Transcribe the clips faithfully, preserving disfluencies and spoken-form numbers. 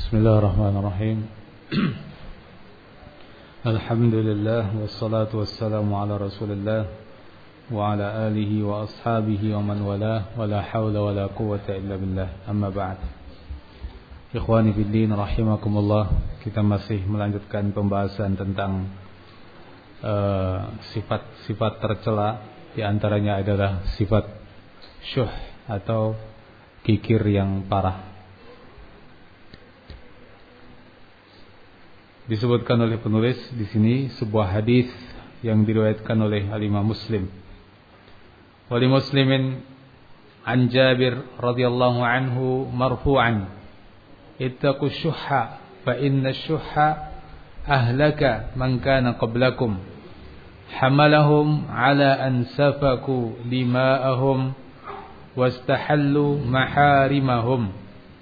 Bismillahirrahmanirrahim. Alhamdulillah wassalatu wassalamu ala Rasulillah wa ala alihi wa ashabihi wa man wala wa la hawla wa la quwwata illa billah. Amma ba'd. Ikhwani fiddin rahimakumullah, kita masih melanjutkan pembahasan tentang uh, sifat-sifat tercela. Di antaranya adalah sifat syuh atau kikir yang parah. Disebutkan oleh penulis di sini sebuah hadis yang diriwayatkan oleh Al-Imam Muslim. Wa li Muslimin an Jabir radhiyallahu anhu marfu'an, ittaqu syuhha fa inna syuhha ahlaka man kana qablakum hamalahum ala an safaku dima'ahum wastahallu maharimahum.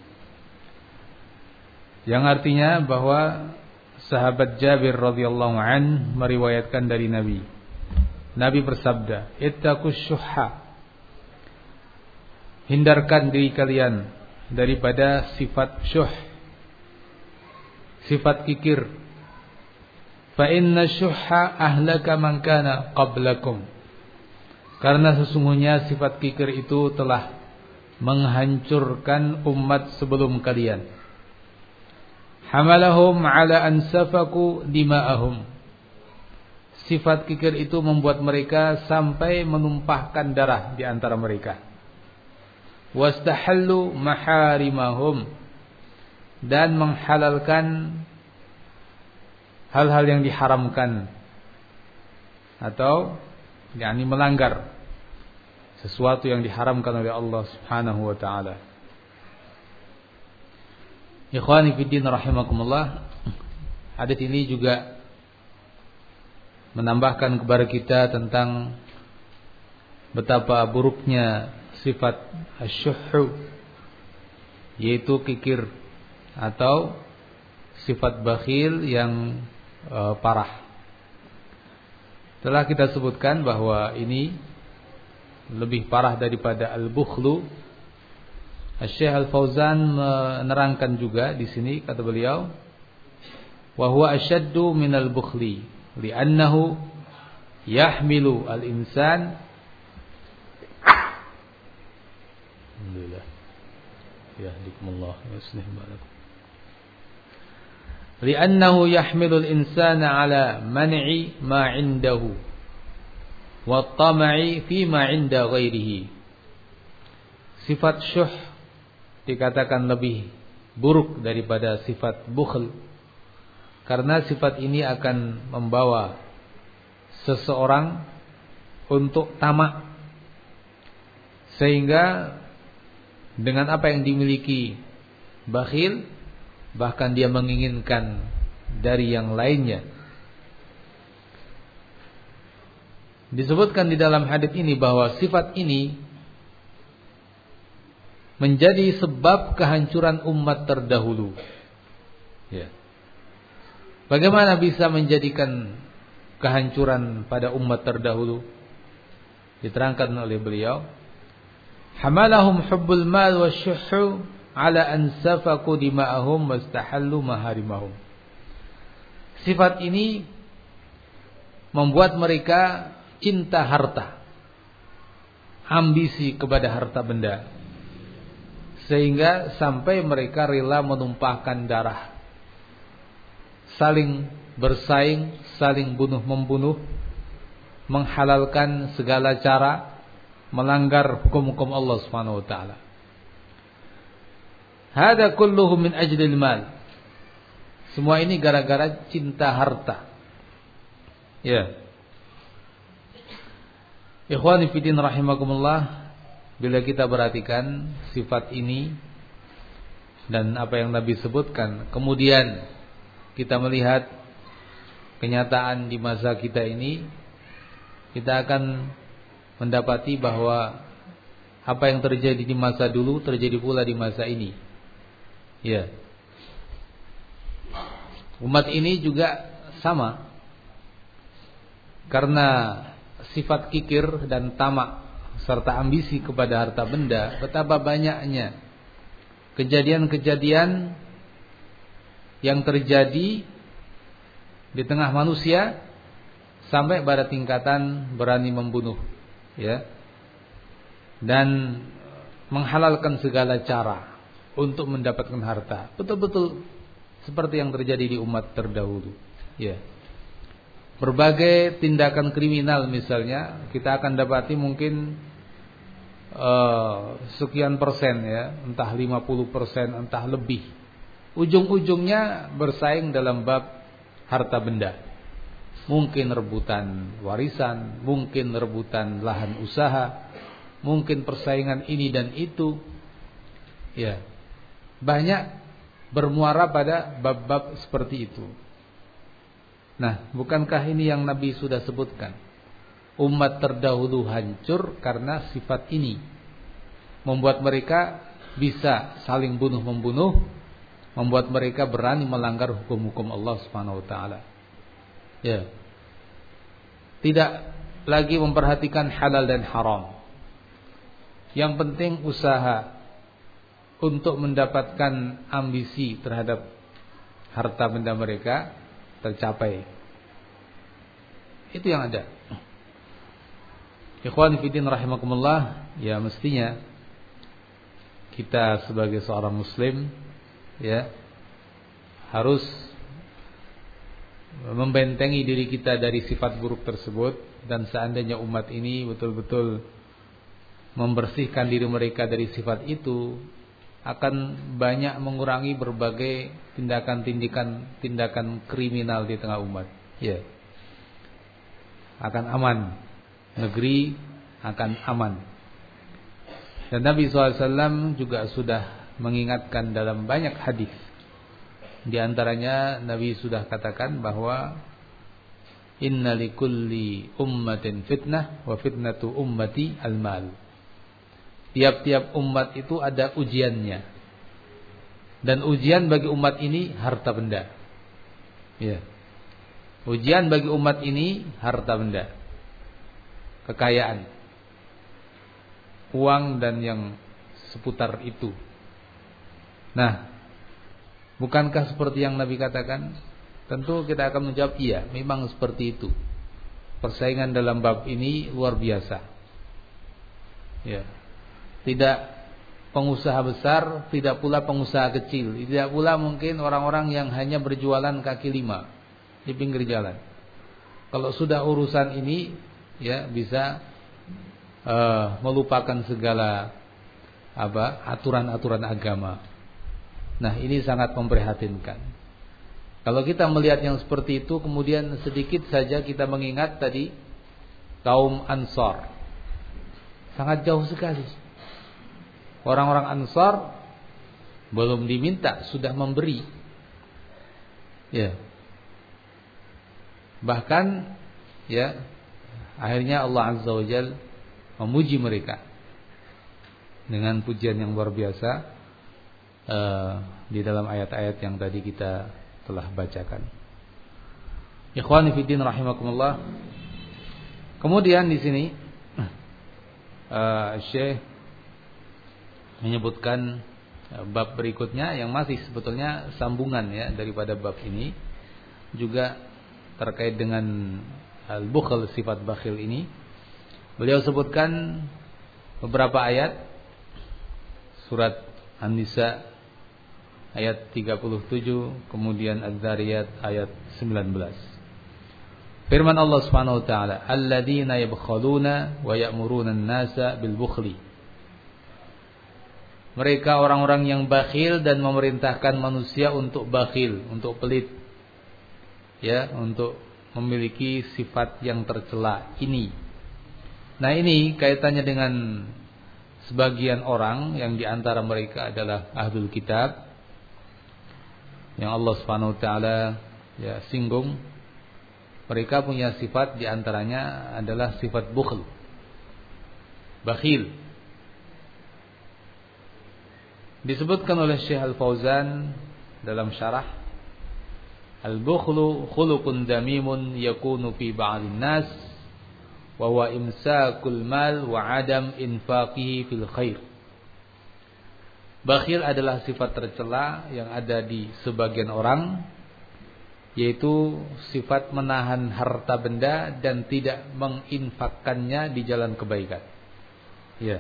Yang artinya bahwa sahabat Jabir radhiyallahu an meriwayatkan dari Nabi. Nabi bersabda, "Ittaqus syuhha." Hindarkan diri kalian daripada sifat syuh, sifat kikir. Fa inna syuhha ahlaka man kana qablakum. Karena sesungguhnya sifat kikir itu telah menghancurkan umat sebelum kalian. Hamalahum ala an safaku dima'ahum. Sifat kikir itu membuat mereka sampai menumpahkan darah di antara mereka. Wastahallu maharimahum, dan menghalalkan hal-hal yang diharamkan, atau yakni melanggar sesuatu yang diharamkan oleh Allah Subhanahu wa taala. Ikhwani fiddin rahimakumullah, hadits ini juga menambahkan kepada kita tentang betapa buruknya sifat asyuhhu, yaitu kikir atau sifat bakhil yang e, parah. Telah kita sebutkan bahwa ini lebih parah daripada al-bukhlu. Syekh Al-Fauzan menerangkan juga di sini, kata beliau, wa huwa ashaddu minal bukhli li'annahu yahmilu al-insan alhamdulillah yahdikumullah wa yuslih balakum li'annahu yahmilu al-insana ala man'i ma 'indahu wa at-tam'i fi ma 'inda ghairihi. Sifat syuh dikatakan lebih buruk daripada sifat bukhl, karena sifat ini akan membawa seseorang untuk tamak, sehingga dengan apa yang dimiliki bakhil bahkan dia menginginkan dari yang lainnya. Disebutkan di dalam hadis ini bahwa sifat ini menjadi sebab kehancuran umat terdahulu. Ya. Bagaimana bisa menjadikan kehancuran pada umat terdahulu? Diterangkan oleh beliau, hamalahum hubbul mal wasyuhhu ala an safaku dima'ahum wastahallu maharimahum. Sifat ini membuat mereka cinta harta, ambisi kepada harta benda, sehingga sampai mereka rela menumpahkan darah, saling bersaing, saling bunuh-membunuh, menghalalkan segala cara, melanggar hukum-hukum Allah Subhanahu wa taala. Hada kulluhu min ajlil mal. Semua ini gara-gara cinta harta. Ya. Ikhwani fillah rahimakumullah, bila kita perhatikan sifat ini dan apa yang Nabi sebutkan, kemudian kita melihat kenyataan di masa kita ini, kita akan mendapati bahwa apa yang terjadi di masa dulu terjadi pula di masa ini. Ya. Umat ini juga sama, karena sifat kikir dan tamak serta ambisi kepada harta benda, betapa banyaknya kejadian-kejadian yang terjadi di tengah manusia sampai pada tingkatan berani membunuh, ya, dan menghalalkan segala cara untuk mendapatkan harta. Betul-betul seperti yang terjadi di umat terdahulu, ya. Berbagai tindakan kriminal misalnya kita akan dapati mungkin uh, sekian persen, ya, entah lima puluh persen, entah lebih. Ujung-ujungnya bersaing dalam bab harta benda. Mungkin rebutan warisan, mungkin rebutan lahan usaha, mungkin persaingan ini dan itu. Ya. Banyak bermuara pada bab-bab seperti itu. Nah, bukankah ini yang Nabi sudah sebutkan? Umat terdahulu hancur karena sifat ini. Membuat mereka bisa saling bunuh-membunuh, membuat mereka berani melanggar hukum-hukum Allah Subhanahu wa taala. Ya. Tidak lagi memperhatikan halal dan haram. Yang penting usaha untuk mendapatkan ambisi terhadap harta benda mereka tercapai. Itu yang ada. Ikhwan fillah rahimakumullah, ya mestinya kita sebagai seorang muslim, ya, harus membentengi diri kita dari sifat buruk tersebut. Dan seandainya umat ini betul-betul membersihkan diri mereka dari sifat itu, akan banyak mengurangi berbagai tindakan-tindakan tindakan kriminal di tengah umat. Ya, akan aman, negeri akan aman. Dan Nabi shallallahu alaihi wasallam juga sudah mengingatkan dalam banyak hadis. Di antaranya Nabi sudah katakan bahwa inna likulli ummatin fitnah wa fitnatu ummati al-mal. Tiap-tiap umat itu ada ujiannya. Dan ujian bagi umat ini harta benda. Ya. Ujian bagi umat ini harta benda. Kekayaan. Uang dan yang seputar itu. Nah, bukankah seperti yang Nabi katakan? Tentu kita akan menjawab iya, memang seperti itu. Persaingan dalam bab ini luar biasa. Ya. Tidak pengusaha besar, tidak pula pengusaha kecil, tidak pula mungkin orang-orang yang hanya berjualan kaki lima di pinggir jalan. Kalau sudah urusan ini, ya bisa uh, melupakan segala apa aturan-aturan agama. Nah, ini sangat memprihatinkan. Kalau kita melihat yang seperti itu, kemudian sedikit saja kita mengingat tadi kaum Ansar, sangat jauh sekali. Orang-orang Ansar belum diminta sudah memberi. Ya. Bahkan ya, akhirnya Allah Azza wa Jalla memuji mereka dengan pujian yang luar biasa uh, di dalam ayat-ayat yang tadi kita telah bacakan. Ikhwani fi din rahimakumullah. Kemudian di sini uh, Syekh menyebutkan bab berikutnya yang masih sebetulnya sambungan ya daripada bab ini, juga terkait dengan al-bukhl, sifat bakhil ini. Beliau sebutkan beberapa ayat surat An-Nisa ayat tiga puluh tujuh, kemudian Az-Zariyat ayat sembilan belas. Firman Allah Subhanahu wa taala, "Alladzina yabkhaluna wa ya'muruna an-nasa bil bukhli." Mereka orang-orang yang bakhil dan memerintahkan manusia untuk bakhil, untuk pelit. Ya, untuk memiliki sifat yang tercela ini. Nah, ini kaitannya dengan sebagian orang yang diantara mereka adalah ahlul kitab, yang Allah Subhanahu wa taala ya singgung. Mereka punya sifat diantaranya adalah sifat bukhl, bakhil. Disebutkan oleh Syekh Al-Fauzan dalam syarah, al-bukhlu khuluqun damimun yakunu fi ba'dhin nas wa huwa imsakul mal wa adam infaqihi fil khair. Bakhil adalah sifat tercela yang ada di sebagian orang, yaitu sifat menahan harta benda dan tidak menginfakkannya di jalan kebaikan. Ya.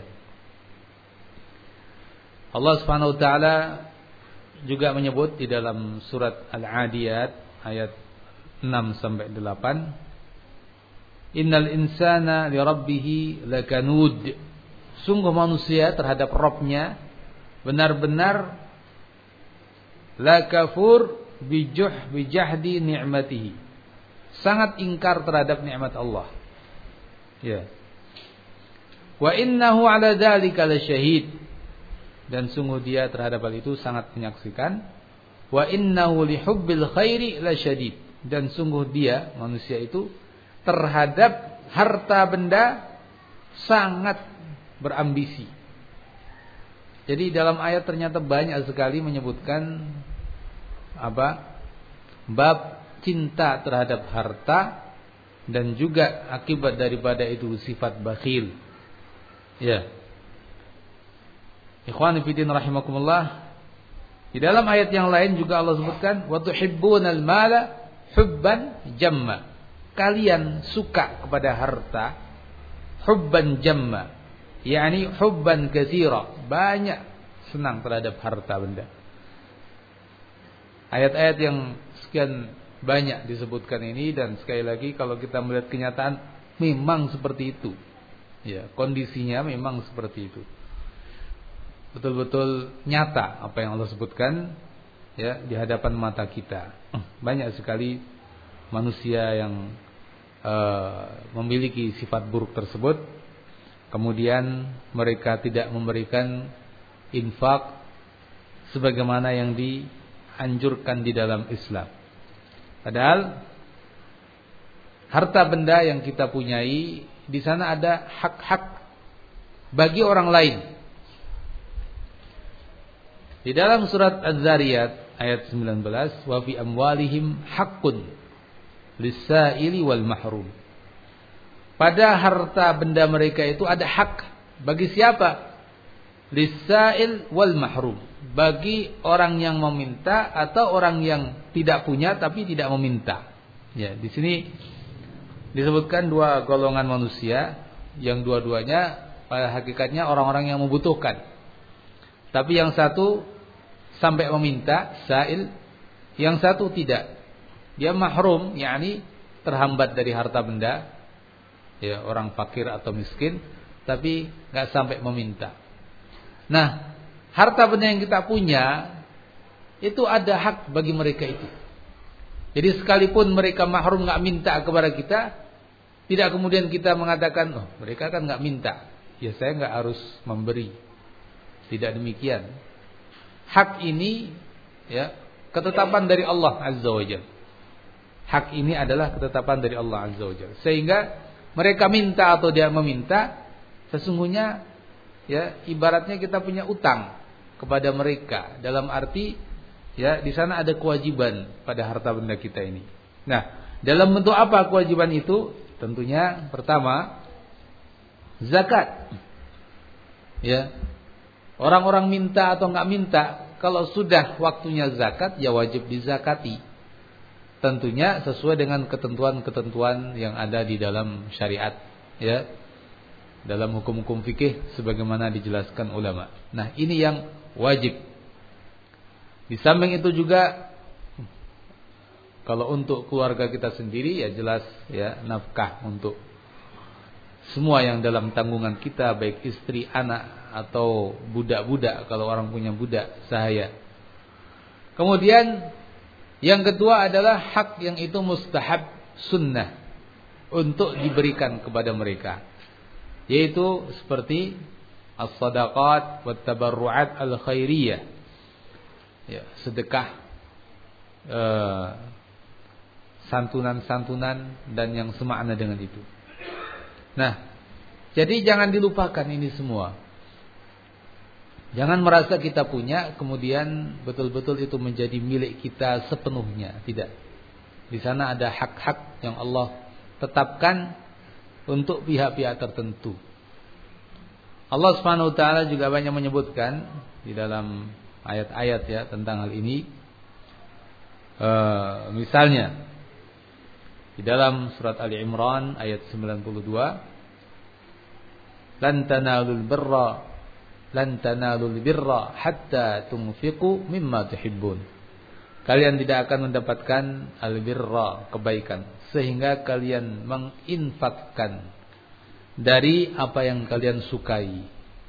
Allah Subhanahu wa taala juga menyebut di dalam surat Al-Adiyat ayat enam sampai delapan, Innal insana li rabbih lakanud. Sungguh manusia terhadap Rabb-nya benar-benar lakafur bijuh bijahdi ni'matihi. Sangat ingkar terhadap nikmat Allah. Ya. Wa innahu ala dzalika lasyahid. Dan sungguh dia terhadap hal itu sangat menyaksikan. Wa innahu lihubbil khairi lasyadid. Dan sungguh dia manusia itu terhadap harta benda sangat berambisi. Jadi dalam ayat ternyata banyak sekali menyebutkan apa? Bab cinta terhadap harta dan juga akibat daripada itu sifat bakhil. Ya. Ikhwani fillah rahimakumullah. Di dalam ayat yang lain juga Allah sebutkan wa tuhibbunal mala hubban jamma. Kalian suka kepada harta hubban jamma, yakni hubban katsira, banyak senang terhadap harta benda. Ayat-ayat yang sekian banyak disebutkan ini, dan sekali lagi kalau kita melihat kenyataan memang seperti itu. Ya, kondisinya memang seperti itu. Betul-betul nyata apa yang Allah sebutkan ya di hadapan mata kita. Banyak sekali manusia yang uh, memiliki sifat buruk tersebut, kemudian mereka tidak memberikan infak sebagaimana yang dianjurkan di dalam Islam. Padahal harta benda yang kita punyai di sana ada hak-hak bagi orang lain. Di dalam surat Az-Zariyat ayat sembilan belas, wa fi amwalihim haqqun lis-sa'ili wal mahrum. Pada harta benda mereka itu ada hak bagi siapa? Lis-sa'il wal mahrum. Bagi orang yang meminta atau orang yang tidak punya tapi tidak meminta. Ya, di sini disebutkan dua golongan manusia yang dua-duanya pada hakikatnya orang-orang yang membutuhkan. Tapi yang satu sampai meminta, sa'il, yang satu tidak. Dia mahrum, yakni terhambat dari harta benda. Ya, orang fakir atau miskin, tapi enggak sampai meminta. Nah, harta benda yang kita punya itu ada hak bagi mereka itu. Jadi sekalipun mereka mahrum enggak minta kepada kita, tidak kemudian kita mengatakan, "Oh, mereka kan enggak minta. Ya saya enggak harus memberi." Tidak demikian. Hak ini ya ketetapan dari Allah Azza wa Jalla. Hak ini adalah ketetapan dari Allah Azza wa Jalla. Sehingga mereka minta atau dia meminta, sesungguhnya ya ibaratnya kita punya utang kepada mereka. Dalam arti ya di sana ada kewajiban pada harta benda kita ini. Nah, dalam bentuk apa kewajiban itu? Tentunya pertama zakat. Ya. Orang-orang minta atau enggak minta, kalau sudah waktunya zakat ya wajib dizakati. Tentunya sesuai dengan ketentuan-ketentuan yang ada di dalam syariat, ya. Dalam hukum-hukum fikih sebagaimana dijelaskan ulama. Nah, ini yang wajib. Di samping itu juga kalau untuk keluarga kita sendiri ya jelas ya nafkah untuk semua yang dalam tanggungan kita, baik istri, anak atau budak-budak kalau orang punya budak sahaya. Kemudian yang kedua adalah hak yang itu mustahab sunnah untuk diberikan kepada mereka, yaitu seperti as-sadaqat wat tabarru'at al-khairiyah. Ya, sedekah eh, santunan-santunan dan yang semakna dengan itu. Nah, jadi jangan dilupakan ini semua. Jangan merasa kita punya kemudian betul-betul itu menjadi milik kita sepenuhnya. Tidak. Di sana ada hak-hak yang Allah tetapkan untuk pihak-pihak tertentu. Allah Subhanahu wa taala juga banyak menyebutkan di dalam ayat-ayat ya tentang hal ini. E, misalnya di dalam surat Ali Imran ayat sembilan puluh dua, lan tanalul birra lan tanalul birra hatta tunfiqu mimma tuhibbun. Kalian tidak akan mendapatkan al-birra, kebaikan, sehingga kalian menginfakkan dari apa yang kalian sukai.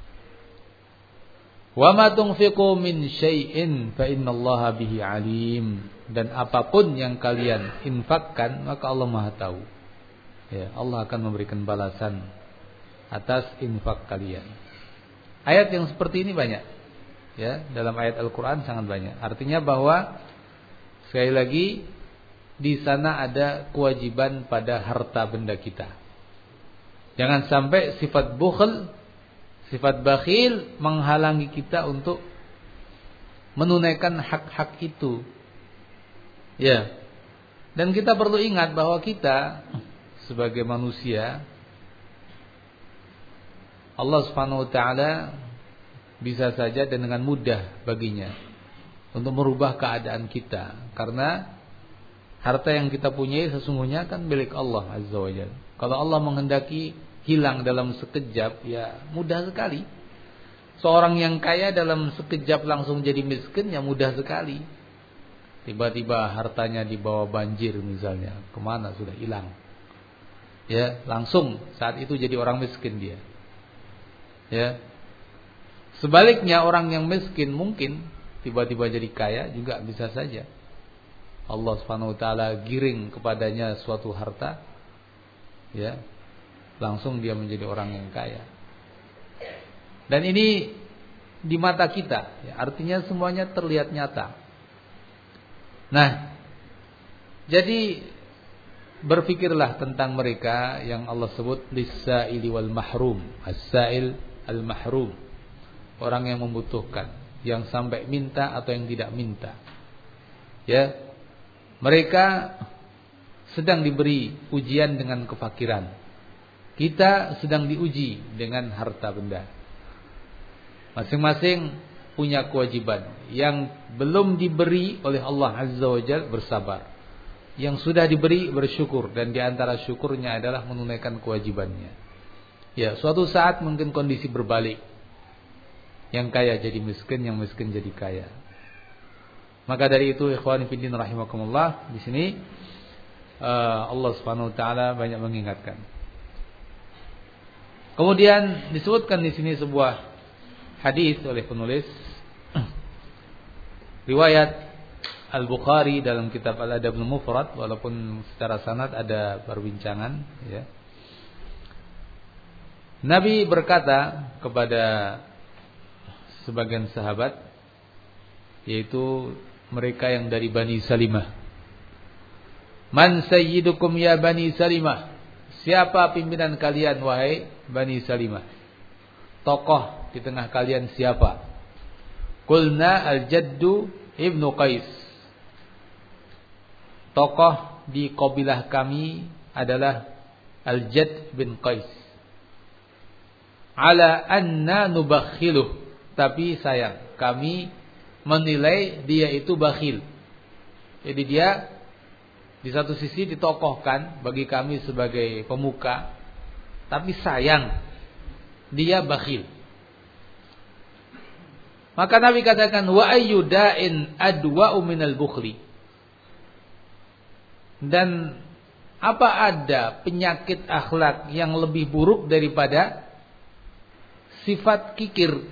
Wa ma tunfiqu min syai'in fa innallaha bihi alim. Dan apapun yang kalian infakkan, maka Allah Maha tahu. Ya, Allah akan memberikan balasan atas infak kalian. Ayat yang seperti ini banyak. Ya, dalam ayat Al-Qur'an sangat banyak. Artinya bahwa sekali lagi di sana ada kewajiban pada harta benda kita. Jangan sampai sifat bukhl, sifat bakhil menghalangi kita untuk menunaikan hak-hak itu. Ya. Dan kita perlu ingat bahwa kita sebagai manusia, Allah Subhanahu wa taala bisa saja dan dengan mudah baginya untuk merubah keadaan kita, karena harta yang kita punyai sesungguhnya kan milik Allah Azza wa Jalla. Kalau Allah menghendaki hilang dalam sekejap, ya mudah sekali. Seorang yang kaya dalam sekejap langsung jadi miskin, ya mudah sekali. Tiba-tiba hartanya dibawa banjir misalnya, kemana sudah hilang. Ya, langsung saat itu jadi orang miskin dia. Ya. Sebaliknya orang yang miskin mungkin tiba-tiba jadi kaya juga bisa saja. Allah Subhanahu wa taala giring kepadanya suatu harta, ya, langsung dia menjadi orang yang kaya. Dan ini di mata kita, ya, artinya semuanya terlihat nyata. Nah, jadi berpikirlah tentang mereka yang Allah sebut lis-sa'ili wal mahrum, as-sa'il al-mahrum, orang yang membutuhkan, yang sampai minta atau yang tidak minta. Ya, mereka sedang diberi ujian dengan kefakiran. Kita sedang diuji dengan harta benda. Masing-masing punya kewajiban. Yang belum diberi oleh Allah Azza wa Jalla bersabar. Yang sudah diberi bersyukur, dan di antara syukurnya adalah menunaikan kewajibannya. Ya, suatu saat mungkin kondisi berbalik. Yang kaya jadi miskin, yang miskin jadi kaya. Maka dari itu ikhwan fillah rahimakumullah, di sini uh, Allah Subhanahu wa taala banyak mengingatkan. Kemudian disebutkan di sini sebuah hadis oleh penulis, riwayat Al-Bukhari dalam kitab Al-Adab Al-Mufrad, walaupun secara sanad ada perbincangan, ya. Nabi berkata kepada sebagian sahabat, yaitu mereka yang dari Bani Salimah, "Man sayyidukum ya Bani Salimah?" Siapa pimpinan kalian wahai Bani Salimah? Tokoh di tengah kalian siapa? Qulna al-Jaddu Ibnu Qais. Tokoh di kabilah kami adalah Al-Jadd bin Qais. Ala anna nubakhiluh. Tapi sayang, kami menilai dia itu bakhil. Jadi dia di satu sisi ditokohkan bagi kami sebagai pemuka, tapi sayang dia bakhil. Maka Nabi katakan, wa ayyu da'in adwa'u minal bukhli. Dan apa ada penyakit akhlak yang lebih buruk daripada sifat kikir?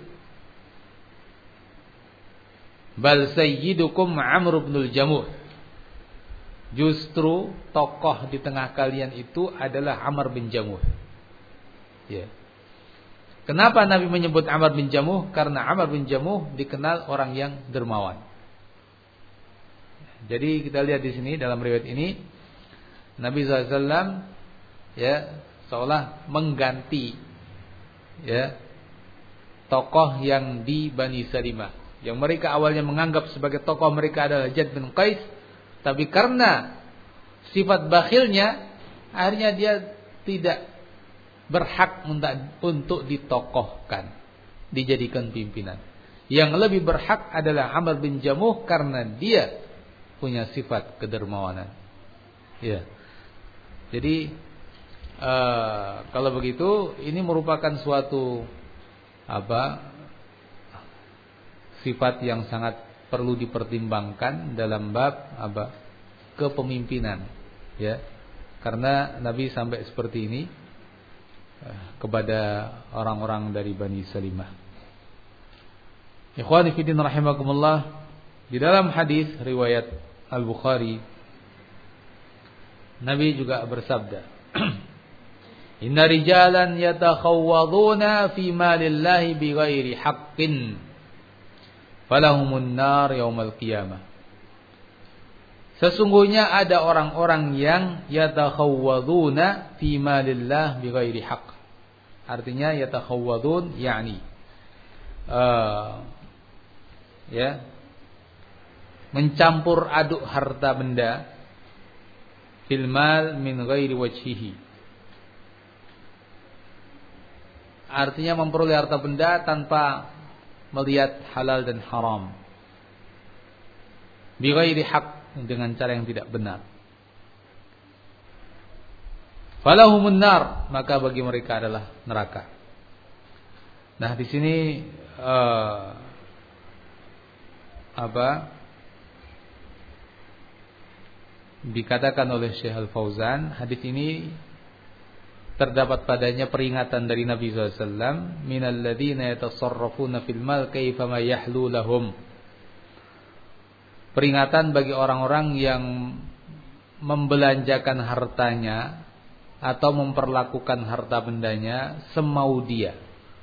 Bal sayyidukum Amr bin al-Jamuh. Justru tokoh di tengah kalian itu adalah Amr bin Jamuh. Ya. Kenapa Nabi menyebut Amr bin Jamuh? Karena Amr bin Jamuh dikenal orang yang dermawan. Jadi kita lihat di sini dalam riwayat ini, Nabi shallallahu alaihi wasallam ya seolah mengganti ya tokoh yang di Bani Salimah, yang mereka awalnya menganggap sebagai tokoh mereka adalah Jadd bin Qais, tapi karena sifat bakhilnya akhirnya dia tidak berhak untuk ditokohkan, dijadikan pimpinan. Yang lebih berhak adalah Amr bin Jamuh karena dia punya sifat kedermawanan. Ya. Jadi uh, kalau begitu ini merupakan suatu apa? Sifat yang sangat perlu dipertimbangkan dalam bab apa? Kepemimpinan, ya. Karena Nabi sampai seperti ini uh, kepada orang-orang dari Bani Salimah. Ikhwani fillah rahimakumullah, di dalam hadis riwayat Al-Bukhari Nabi juga bersabda, "Inna rijalan yatakhawwaduna fi malillahi bighairi haqqin falahumun nar yaumal qiyamah." Sesungguhnya ada orang-orang yang yatakhawwaduna fi malillah bighairi haqq. Artinya yatakhawwadun yakni uh, ya mencampur aduk harta benda fil mal min ghairi wajhihi. Artinya memperoleh harta benda tanpa melihat halal dan haram. Bi ghairi haq, dengan cara yang tidak benar. Falahumun nar, maka bagi mereka adalah neraka. Nah, di sini uh, apa dikatakan oleh Syekh Al-Fauzan, hadis ini terdapat padanya peringatan dari Nabi sallallahu alaihi wasallam, minal ladzina yatasarrafuna fil mal kaifa ma yahlu lahum. Peringatan bagi orang-orang yang membelanjakan hartanya atau memperlakukan harta bendanya semau dia,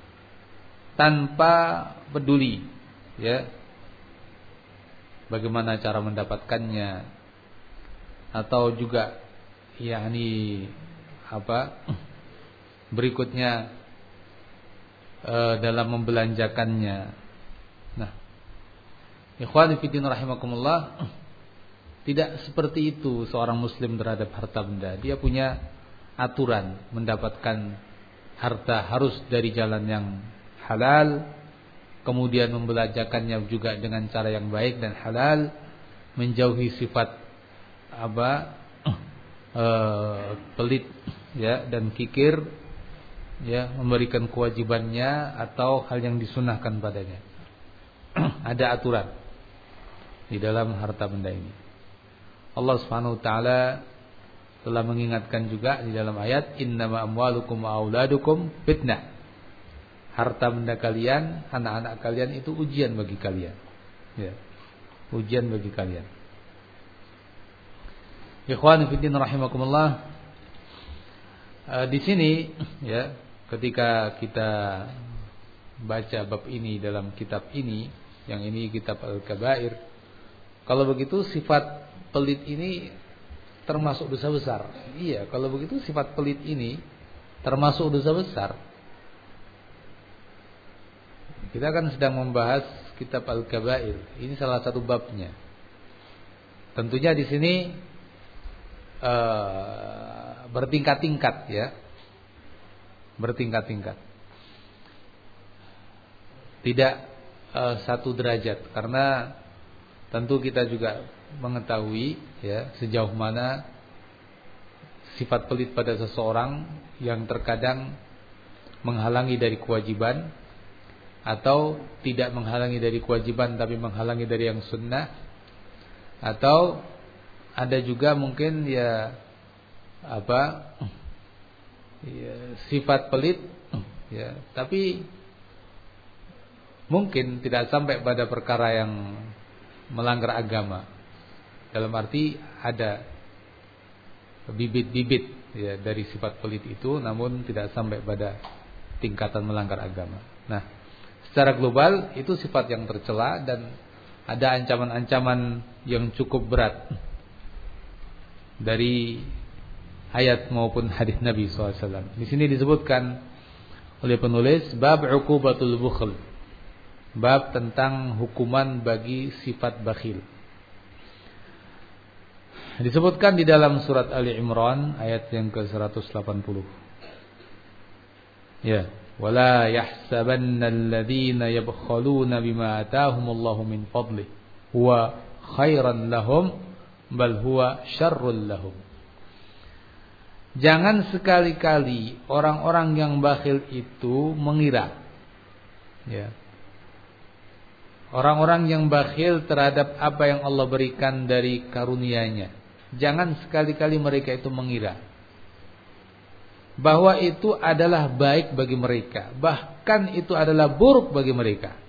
tanpa peduli, ya, bagaimana cara mendapatkannya, atau juga yakni apa berikutnya e, dalam membelanjakannya. Nah, ikhwani fillah rahimakumullah, tidak seperti itu seorang muslim terhadap harta benda. Dia punya aturan mendapatkan harta harus dari jalan yang halal, kemudian membelanjakannya juga dengan cara yang baik dan halal, menjauhi sifat apa e, pelit, ya, dan kikir, ya, memberikan kewajibannya atau hal yang disunahkan padanya. Ada aturan di dalam harta benda ini. Allah Subhanahu wa taala telah mengingatkan juga di dalam ayat, innama amwalukum wa auladukum fitnah. Harta benda kalian, anak-anak kalian itu ujian bagi kalian. Ya. Ujian bagi kalian. Ikhwan fillah rahimakumullah. Uh, di sini, ya, ketika kita baca bab ini dalam kitab ini, yang ini kitab Al-Kabair, kalau begitu sifat pelit ini termasuk dosa besar. Iya, kalau begitu sifat pelit ini termasuk dosa besar. Kita kan sedang membahas kitab Al-Kabair. Ini salah satu babnya. Tentunya di sini uh, bertingkat-tingkat, ya. Bertingkat-tingkat. Tidak uh, satu derajat, karena tentu kita juga mengetahui, ya, sejauh mana sifat pelit pada seseorang yang terkadang menghalangi dari kewajiban, atau tidak menghalangi dari kewajiban tapi menghalangi dari yang sunnah, atau ada juga mungkin ya apa ya, sifat pelit, ya, tapi mungkin tidak sampai pada perkara yang melanggar agama. Dalam arti ada bibit-bibit, ya, dari sifat pelit itu, namun tidak sampai pada tingkatan melanggar agama. Nah, secara global itu sifat yang tercela dan ada ancaman-ancaman yang cukup berat dari ayat maupun hadis Nabi shallallahu alaihi wasallam. Di sini disebutkan oleh penulis bab uqubatul bukhl, bab tentang hukuman bagi sifat bakhil. Disebutkan di dalam surat Ali Imran ayat yang ke seratus delapan puluh. Ya, wala yahsabanna alladziina yabkhaluna bima ataahumullahu min fadlihi huwa khairan lahum bal huwa syarrul lahum. Jangan sekali-kali orang-orang yang bakhil itu mengira, ya, orang-orang yang bakhil terhadap apa yang Allah berikan dari karunia-Nya, jangan sekali-kali mereka itu mengira bahwa itu adalah baik bagi mereka, bahkan itu adalah buruk bagi mereka.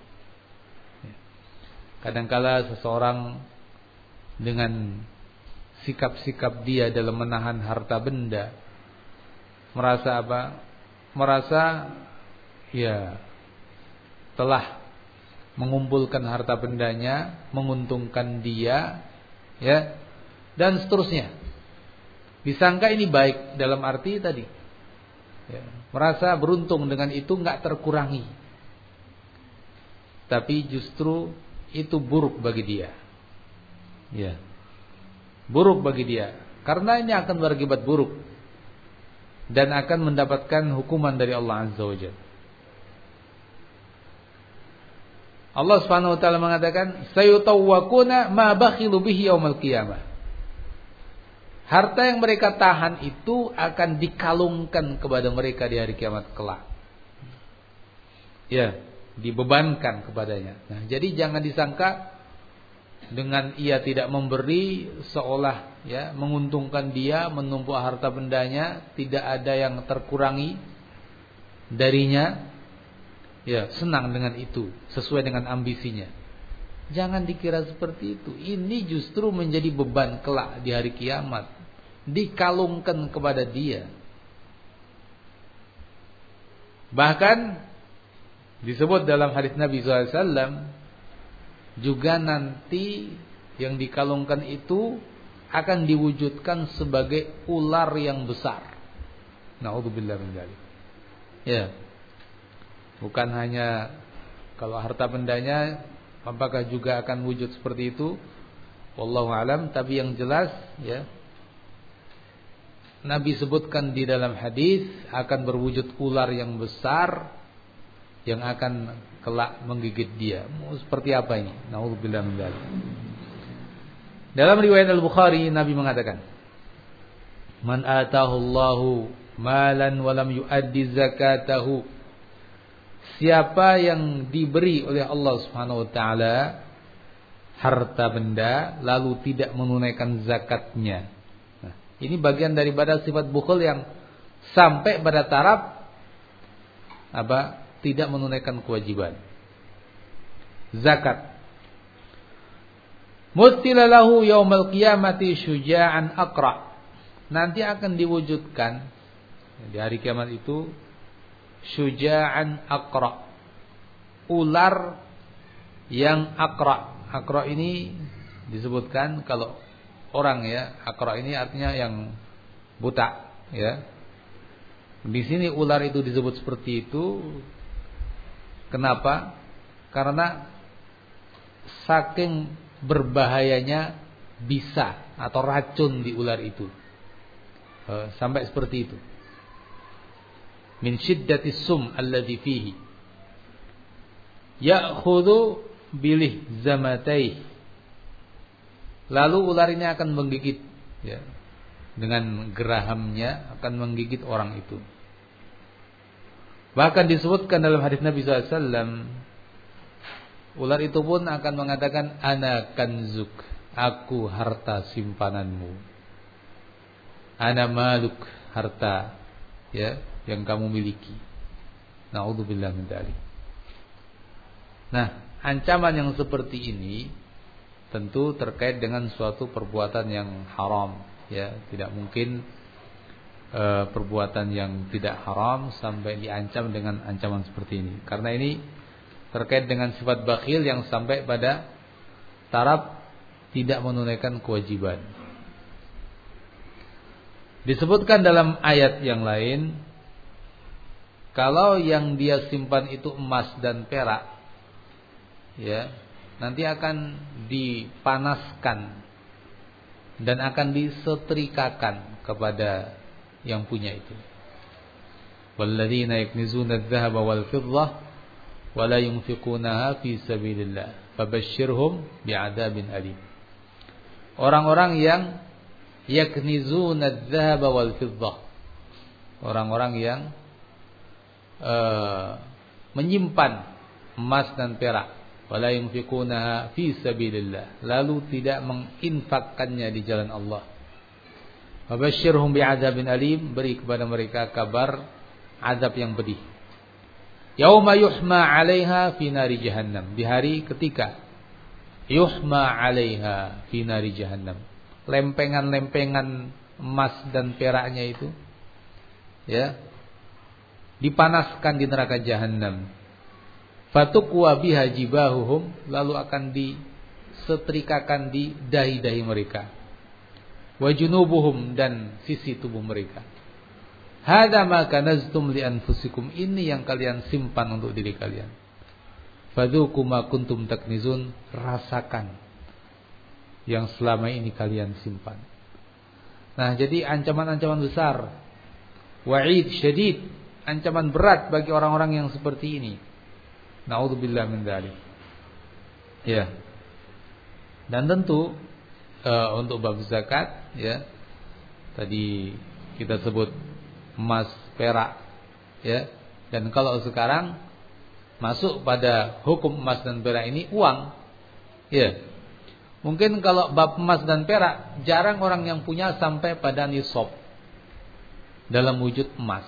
Kadangkala seseorang dengan sikap-sikap dia dalam menahan harta benda merasa apa? Merasa ya telah mengumpulkan harta bendanya, menguntungkan dia, ya, dan seterusnya. Disangka ini baik dalam arti tadi, ya, merasa beruntung dengan itu, nggak terkurangi. Tapi justru itu buruk bagi dia, ya, buruk bagi dia, karena ini akan berakibat buruk dan akan mendapatkan hukuman dari Allah Azza wa Jalla. Allah Subhanahu wa taala mengatakan, sayutawwaquna ma bakhilu bihi yaumil qiyamah. Harta yang mereka tahan itu akan dikalungkan kepada mereka di hari kiamat kelak. Ya, dibebankan kepadanya. Nah, jadi jangan disangka dengan ia tidak memberi seolah ya menguntungkan dia, menumpuk harta bendanya, tidak ada yang terkurangi darinya. Ya, senang dengan itu, sesuai dengan ambisinya. Jangan dikira seperti itu. Ini justru menjadi beban kelak di hari kiamat, dikalungkan kepada dia. Bahkan disebut dalam hadis Nabi shallallahu alaihi wasallam juga nanti yang dikalungkan itu akan diwujudkan sebagai ular yang besar. Na'udzubillah min dzalik. Ya. Bukan hanya kalau harta bendanya, apakah juga akan wujud seperti itu? Wallahu alam. Tapi yang jelas, ya, Nabi sebutkan di dalam hadis akan berwujud ular yang besar yang akan kelak menggigit dia. Seperti apa ini? Na'udzubillah min dzalik. Dalam riwayat Al-Bukhari, Nabi mengatakan, "Man atahu Allahu malan wa lam yuaddi zakatahu." Siapa yang diberi oleh Allah Subhanahu wa taala harta benda lalu tidak menunaikan zakatnya. Nah, ini bagian daripada sifat bukhul yang sampai pada taraf apa? Tidak menunaikan kewajiban zakat. Muttilalahu yaumal qiyamati syuja'an aqra. Nanti akan diwujudkan di hari kiamat itu syuja'an aqra, ular yang aqra. Aqra ini disebutkan kalau orang, ya, aqra ini artinya yang buta, ya. Di sini ular itu disebut seperti itu. Kenapa? Karena saking berbahayanya bisa atau racun di ular itu, sampai seperti itu. Min syiddatis sum alladhi fihi ya'khudhu bilih zamatai. Lalu ular ini akan menggigit, ya, dengan gerahamnya akan menggigit orang itu. Bahkan disebutkan dalam hadis Nabi shallallahu alaihi wasallam, ular itu pun akan mengatakan, ana kanzuk, aku harta simpananmu. Ana maluk, harta, ya, yang kamu miliki. Na'udzubillah min dzalik. Nah, ancaman yang seperti ini tentu terkait dengan suatu perbuatan yang haram, ya. Tidak mungkin e, perbuatan yang tidak haram sampai diancam dengan ancaman seperti ini. Karena ini terkait dengan sifat bakhil yang sampai pada taraf tidak menunaikan kewajiban. Disebutkan dalam ayat yang lain, kalau yang dia simpan itu emas dan perak, ya, nanti akan dipanaskan dan akan disetrikakan kepada yang punya itu. walladzina yaknizuna adh-dhahaba wal fiddah wa la yunfiqunaha fi sabilillah fabashshirhum bi'adzabin alim. Orang-orang yang yaknizuna adh-dhahaba wal fiddah, orang-orang yang uh, menyimpan emas dan perak, wala yunfiqunaha fi sabilillah, lalu tidak menginfakkannya di jalan Allah. Fabashshirhum bi'adzabin alim, beri kepada mereka kabar azab yang pedih. Yauma yuhma 'alaiha fi nari jahannam, di hari ketika yuhma 'alaiha fi nari jahannam, lempengan-lempengan emas dan peraknya itu ya dipanaskan di neraka jahanam. Fatukwa biha jibahuhum, lalu akan disetrikakan di dahi-dahi mereka. Wa junubuhum, dan sisi tubuh mereka. Hadza ma kanaztum li anfusikum, ini yang kalian simpan untuk diri kalian. Fadzuqu ma kuntum taknizun, rasakan yang selama ini kalian simpan. Nah, jadi ancaman-ancaman besar, wa'id syadid, ancaman berat bagi orang-orang yang seperti ini. Na'udzubillah min dzalik. Ya. Dan tentu uh, untuk bab zakat, ya, tadi kita sebut emas, perak, ya. Dan kalau sekarang masuk pada hukum emas dan perak ini uang, ya. Mungkin kalau bab emas dan perak jarang orang yang punya sampai pada nisab dalam wujud emas.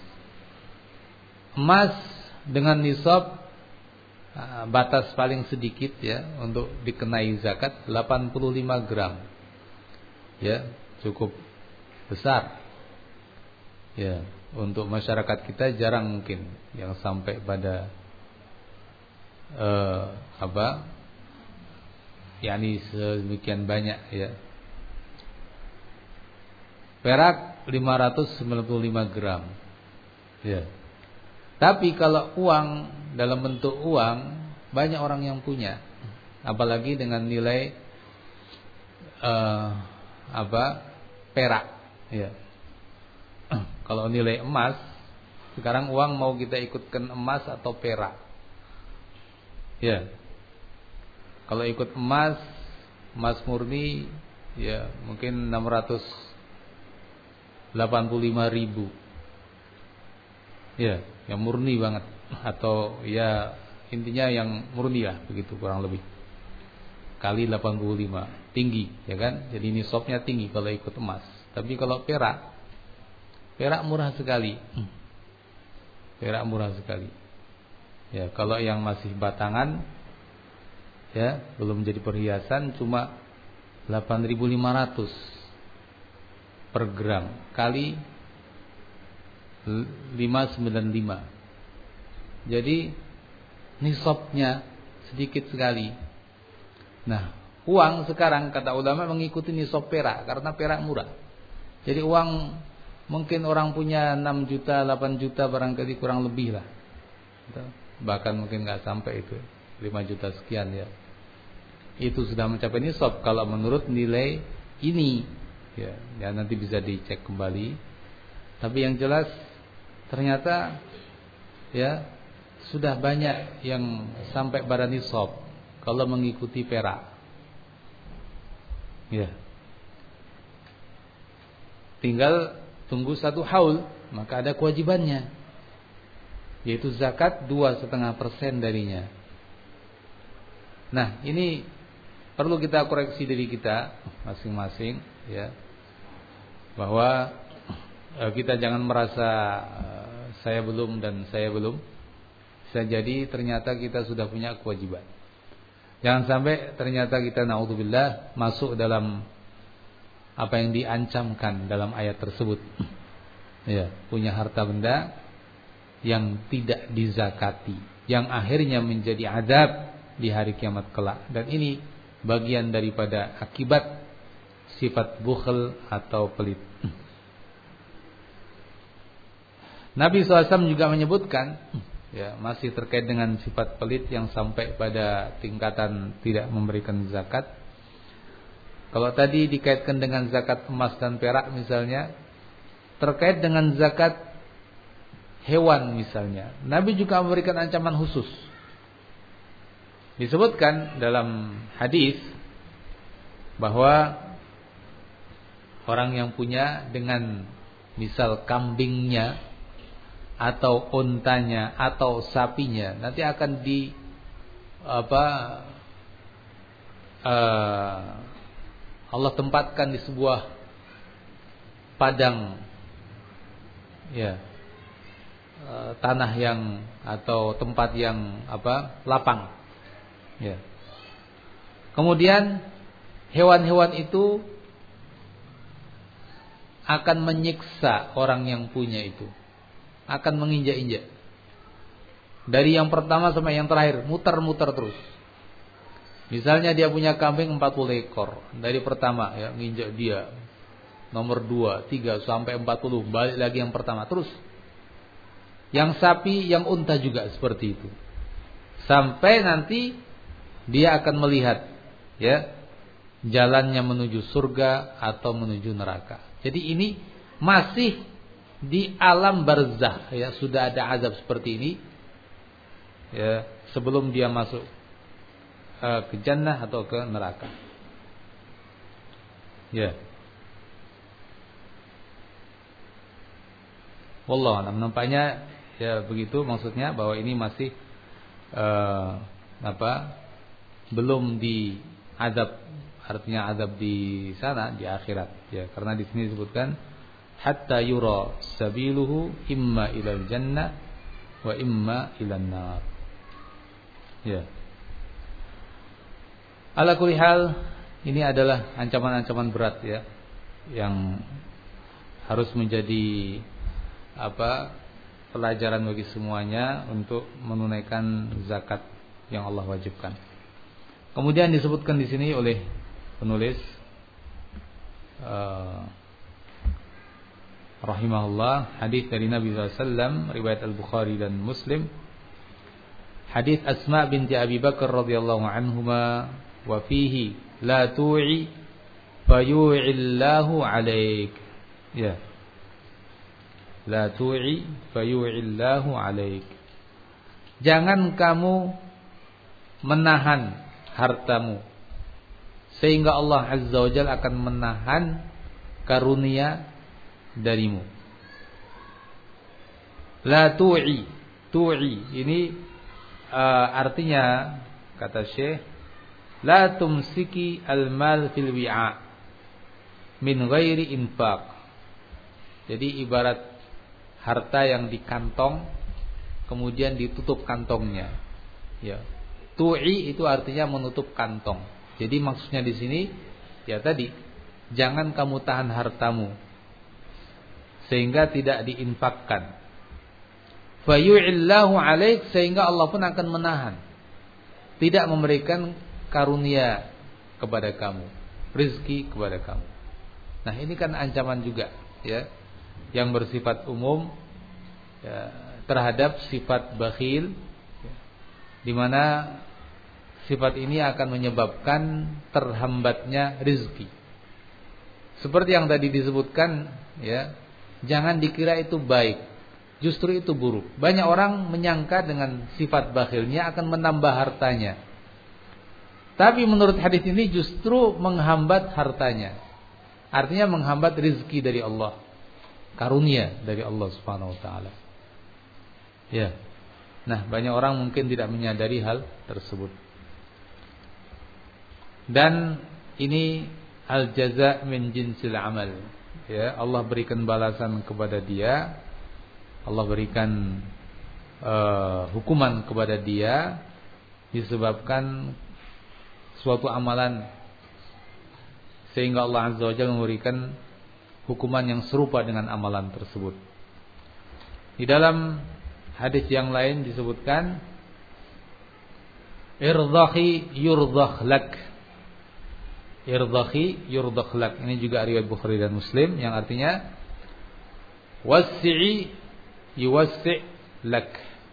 Emas dengan nisab, batas paling sedikit ya untuk dikenai zakat delapan puluh lima gram. Ya, cukup besar. Ya, untuk masyarakat kita jarang mungkin yang sampai pada eh, apa? yakni sedemikian banyak ya. Perak lima ratus sembilan puluh lima gram. Ya. Tapi kalau uang dalam bentuk uang banyak orang yang punya, apalagi dengan nilai uh, apa perak. Ya. Kalau nilai emas, sekarang uang mau kita ikutkan emas atau perak. Ya. Kalau ikut emas, emas murni, ya mungkin enam ratus delapan puluh lima ribu. Ya, yang murni banget, atau ya intinya yang murni lah, begitu kurang lebih. Kali delapan puluh lima, tinggi, ya kan? Jadi nisabnya tinggi kalau ikut emas. Tapi kalau perak, perak murah sekali. Perak murah sekali. Ya, kalau yang masih batangan, ya belum jadi perhiasan, cuma delapan ribu lima ratus per gram kali lima ratus sembilan puluh lima. Jadi nisabnya sedikit sekali. Nah, uang sekarang kata ulama mengikuti nisab perak karena perak murah. Jadi uang mungkin orang punya enam juta, delapan juta barangkali kurang lebih lah. Bahkan mungkin enggak sampai itu, lima juta sekian ya. Itu sudah mencapai nisab kalau menurut nilai ini. Ya, ya nanti bisa dicek kembali. Tapi yang jelas ternyata ya sudah banyak yang sampai pada nisab kalau mengikuti perak. Ya. Tinggal tunggu satu haul, maka ada kewajibannya, yaitu zakat dua koma lima persen darinya. Nah, ini perlu kita koreksi diri kita masing-masing ya, bahwa kita jangan merasa saya belum dan saya belum. Bisa jadi ternyata kita sudah punya kewajiban. Jangan sampai ternyata kita naudzubillah masuk dalam apa yang diancamkan dalam ayat tersebut. Ya, punya harta benda yang tidak dizakati, yang akhirnya menjadi azab di hari kiamat kelak. Dan ini bagian daripada akibat sifat bukhl atau pelit. Nabi shallallahu alaihi wasallam juga menyebutkan, ya masih terkait dengan sifat pelit yang sampai pada tingkatan tidak memberikan zakat. Kalau tadi dikaitkan dengan zakat emas dan perak misalnya, terkait dengan zakat hewan misalnya, Nabi juga memberikan ancaman khusus. Disebutkan dalam hadis bahwa orang yang punya dengan misal kambingnya atau untanya atau sapinya nanti akan di apa uh, Allah tempatkan di sebuah padang ya uh, tanah yang atau tempat yang apa lapang ya. Kemudian hewan-hewan itu akan menyiksa orang yang punya itu, akan menginjak-injak dari yang pertama sampai yang terakhir, muter-muter terus. Misalnya dia punya kambing empat puluh ekor, dari pertama ya nginjak dia, nomor dua, tiga sampai empat puluh, balik lagi yang pertama terus. Yang sapi, yang unta juga seperti itu. Sampai nanti dia akan melihat ya jalannya menuju surga atau menuju neraka. Jadi ini masih di alam barzakh ya, sudah ada azab seperti ini ya sebelum dia masuk ke jannah atau ke neraka. Ya. Wallah, nampaknya ya begitu maksudnya, bahwa ini masih uh, apa? belum diazab, artinya azab di sana di akhirat ya, karena di sini disebutkan hatta yura sabiluhu imma ilal jannah wa imma ilan nar. Ya. Ala kulli hal, ini adalah ancaman-ancaman berat ya, yang harus menjadi apa pelajaran bagi semuanya untuk menunaikan zakat yang Allah wajibkan. Kemudian disebutkan di sini oleh penulis uh, rahimahullah hadis dari Nabi sallallahu alaihi wasallam riwayat Al-Bukhari dan Muslim, hadis Asma binti Abi Bakar radhiyallahu anhuma, wa fihi la tu'i fayu'illahu 'alaik. Ya. La tu'i fayu'illahu 'alaik. Jangan kamu menahan hartamu sehingga Allah Azza wa Jalla akan menahan karunia darimu. La tu'i, tu'i ini uh, artinya kata Syekh, la tumsiki al-mal fil wi'a min ghairi infaq. Jadi ibarat harta yang di kantong kemudian ditutup kantongnya. Ya. Tu'i itu artinya menutup kantong. Jadi maksudnya di sini ya tadi, jangan kamu tahan hartamu sehingga tidak diinfakkan. Fayu'illahu 'alaik, sehingga Allah pun akan menahan, tidak memberikan karunia kepada kamu, rezeki kepada kamu. Nah, ini kan ancaman juga ya, yang bersifat umum ya, terhadap sifat bakhil ya, di mana sifat ini akan menyebabkan terhambatnya rezeki. Seperti yang tadi disebutkan ya, jangan dikira itu baik, justru itu buruk. Banyak orang menyangka dengan sifat bakhilnya akan menambah hartanya, tapi menurut hadis ini justru menghambat hartanya. Artinya menghambat rezeki dari Allah, karunia dari Allah Subhanahu wa taala. Ya. Nah, banyak orang mungkin tidak menyadari hal tersebut. Dan ini al-jaza' min jinsil amal. Ya, Allah berikan balasan kepada dia. Allah berikan uh, hukuman kepada dia disebabkan suatu amalan, sehingga Allah Azza wa Jalla memberikan hukuman yang serupa dengan amalan tersebut. Di dalam hadis yang lain disebutkan irdhahi yurdhah lak. Irdhahi yurdhah lak. Ini juga riwayat Bukhari dan Muslim, yang artinya wasi'i yuwassi' lak.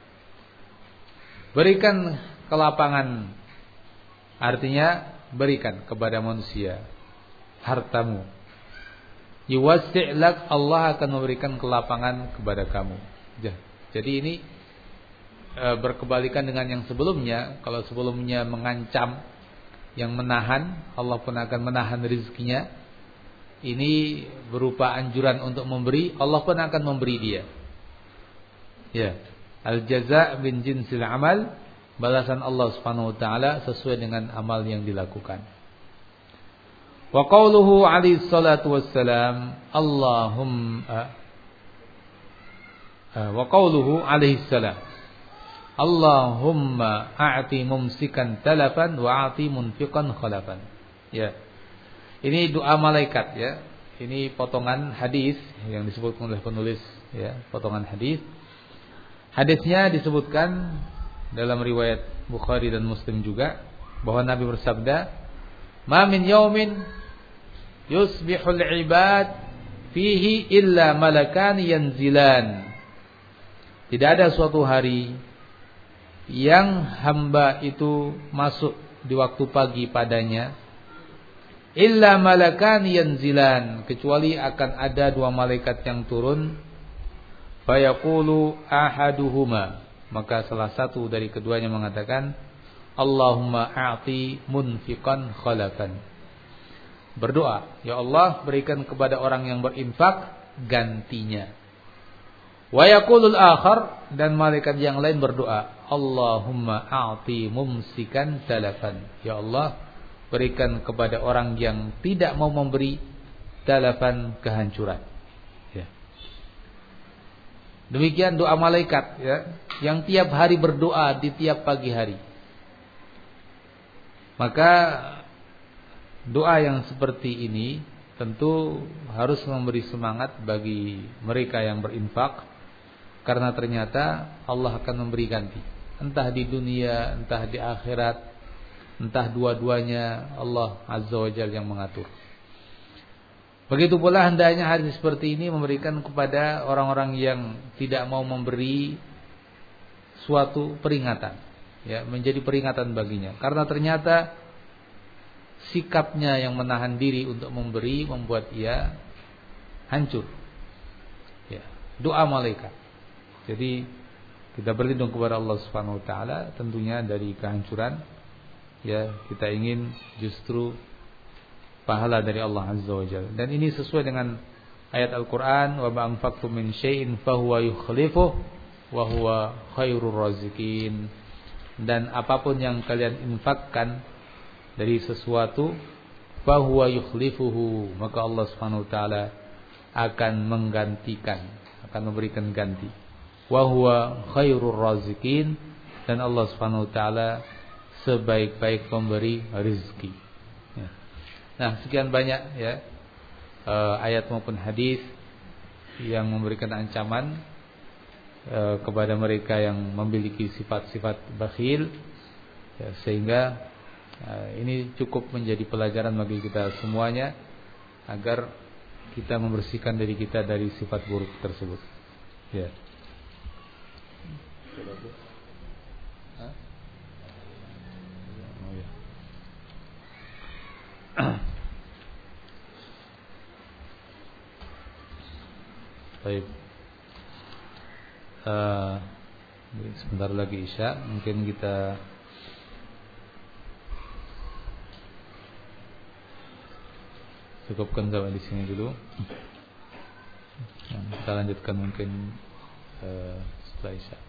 Berikan kelapangan, artinya berikan kepada manusia hartamu. Yuwassi' lak, Allah akan memberikan kelapangan kepada kamu. Jadi ini e, berkebalikan dengan yang sebelumnya. Kalau sebelumnya mengancam, yang menahan, Allah pun akan menahan rezekinya. Ini berupa anjuran untuk memberi, Allah pun akan memberi dia. Ya, al-jaza' min jinsil amal, balasan Allah Subhanahu wa taala sesuai dengan amal yang dilakukan. Wa qauluhu alaihi salatu wassalam, Allahumma wa qauluhu alaihi salam, Allahumma a'ti mumsikan talafan wa a'ti munfiqan khalafan. Ya. Ini doa malaikat ya. Ini potongan hadis yang disebutkan oleh penulis ya, potongan hadis. Hadisnya disebutkan dalam riwayat Bukhari dan Muslim juga bahwa Nabi bersabda, "Ma min yaumin yusbihul ibad fihi illa malakan yanzilan." Tidak ada suatu hari yang hamba itu masuk di waktu pagi padanya illa malakan yanzilan, kecuali akan ada dua malaikat yang turun. Fayaqulu ahaduhuma, maka salah satu dari keduanya mengatakan, Allahumma a'ti munfiqan khalafan. Berdoa, ya Allah berikan kepada orang yang berinfak gantinya. Wa yaqulul akhar, dan malaikat yang lain berdoa, Allahumma a'ti mumsikan talafan. Ya Allah berikan kepada orang yang tidak mau memberi talafan, kehancuran. Ya. Demikian doa malaikat ya, yang tiap hari berdoa di tiap pagi hari. Maka doa yang seperti ini tentu harus memberi semangat bagi mereka yang berinfak, karena ternyata Allah akan memberi ganti, entah di dunia, entah di akhirat, entah dua-duanya Allah Azza wa Jalla yang mengatur. Begitu pula hendaknya hari seperti ini memberikan kepada orang-orang yang tidak mau memberi suatu peringatan, ya, menjadi peringatan baginya. Karena ternyata sikapnya yang menahan diri untuk memberi membuat ia hancur. Ya, doa malaikat. Jadi kita berlindung kepada Allah Subhanahu wa taala tentunya dari kehancuran. Ya, kita ingin justru pahala dari Allah Azza wa Jalla. Dan ini sesuai dengan ayat Al-Qur'an, wa ma anfaqtum min syai'in fahuwa yukhlifuh wa huwa khairur raziqin. Dan apapun yang kalian infakkan dari sesuatu, fahuwa yukhlifuhu, maka Allah Subhanahu wa taala akan menggantikan, akan memberikan ganti. Wa huwa khairur raziqin, dan Allah Subhanahu wa taala sebaik-baik pemberi rezeki. Ya. Nah, sekian banyak ya uh, ayat maupun hadis yang memberikan ancaman uh, kepada mereka yang memiliki sifat-sifat bakhil, ya, sehingga uh, ini cukup menjadi pelajaran bagi kita semuanya agar kita membersihkan diri kita dari sifat buruk tersebut. Ya. Baik. Uh, sebentar lagi Isya, mungkin kita cukupkan sampai di sini dulu. Kita lanjutkan mungkin uh, setelah Isya.